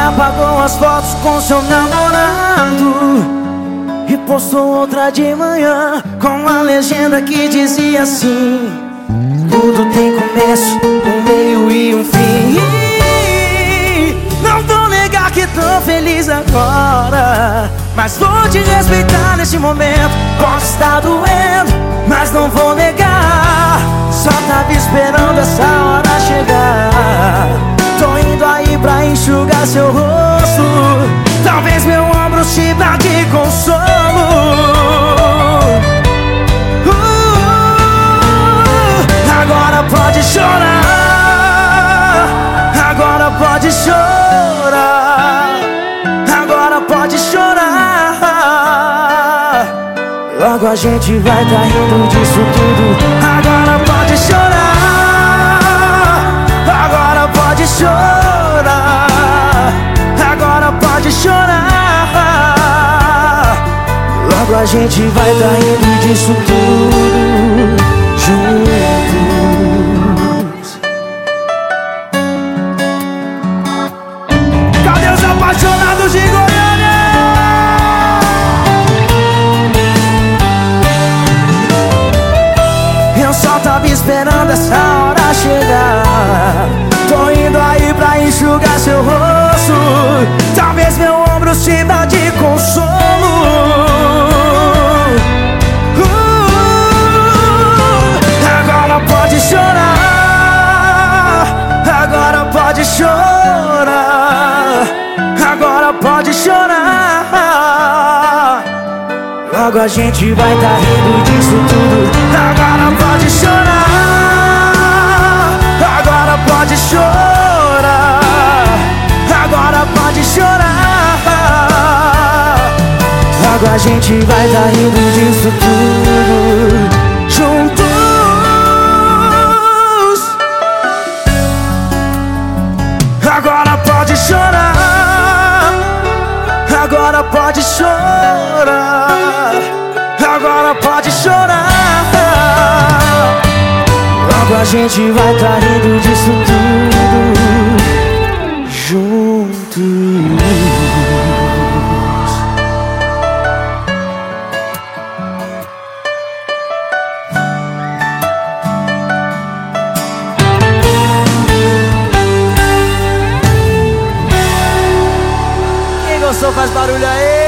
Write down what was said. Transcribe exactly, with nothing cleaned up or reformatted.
apagou as fotos com seu namorado e postou outra de manhã com a legenda que dizia assim: tudo tem começo, um meio e um fim. Não vou negar que tô feliz agora, mas vou te respeitar nesse momento. Posso estar doendo, mas não vou negar. Só tava esperando essa hora chegar. Tô indo aí pra enxugar seu rosto. Talvez meu ombro sirva de consolo. uh, Agora pode chorar. Agora pode chorar. Agora pode chorar. Logo a gente vai tá rindo disso tudo. Agora pode chorar. Agora pode chorar. Agora pode chorar. Logo a gente vai tá rindo disso tudo juntos. Cadê os apaixonados de Goiânia? Eu só tava esperando essa hora chegar. Tô indo aí pra enxugar seu rosto. Talvez meu ombro sirva de consolo. uh, Agora pode chorar. Agora pode chorar. Agora pode chorar. Logo a gente vai tá rindo disso tudo. Agora pode chorar. Agora pode chorar. Agora pode chorar. Logo a gente vai tá rindo disso tudo juntos. Agora pode chorar. Agora pode chorar. Agora pode chorar. Logo a gente vai tá rindo disso tudo juntos. Quem gostou faz barulho aí.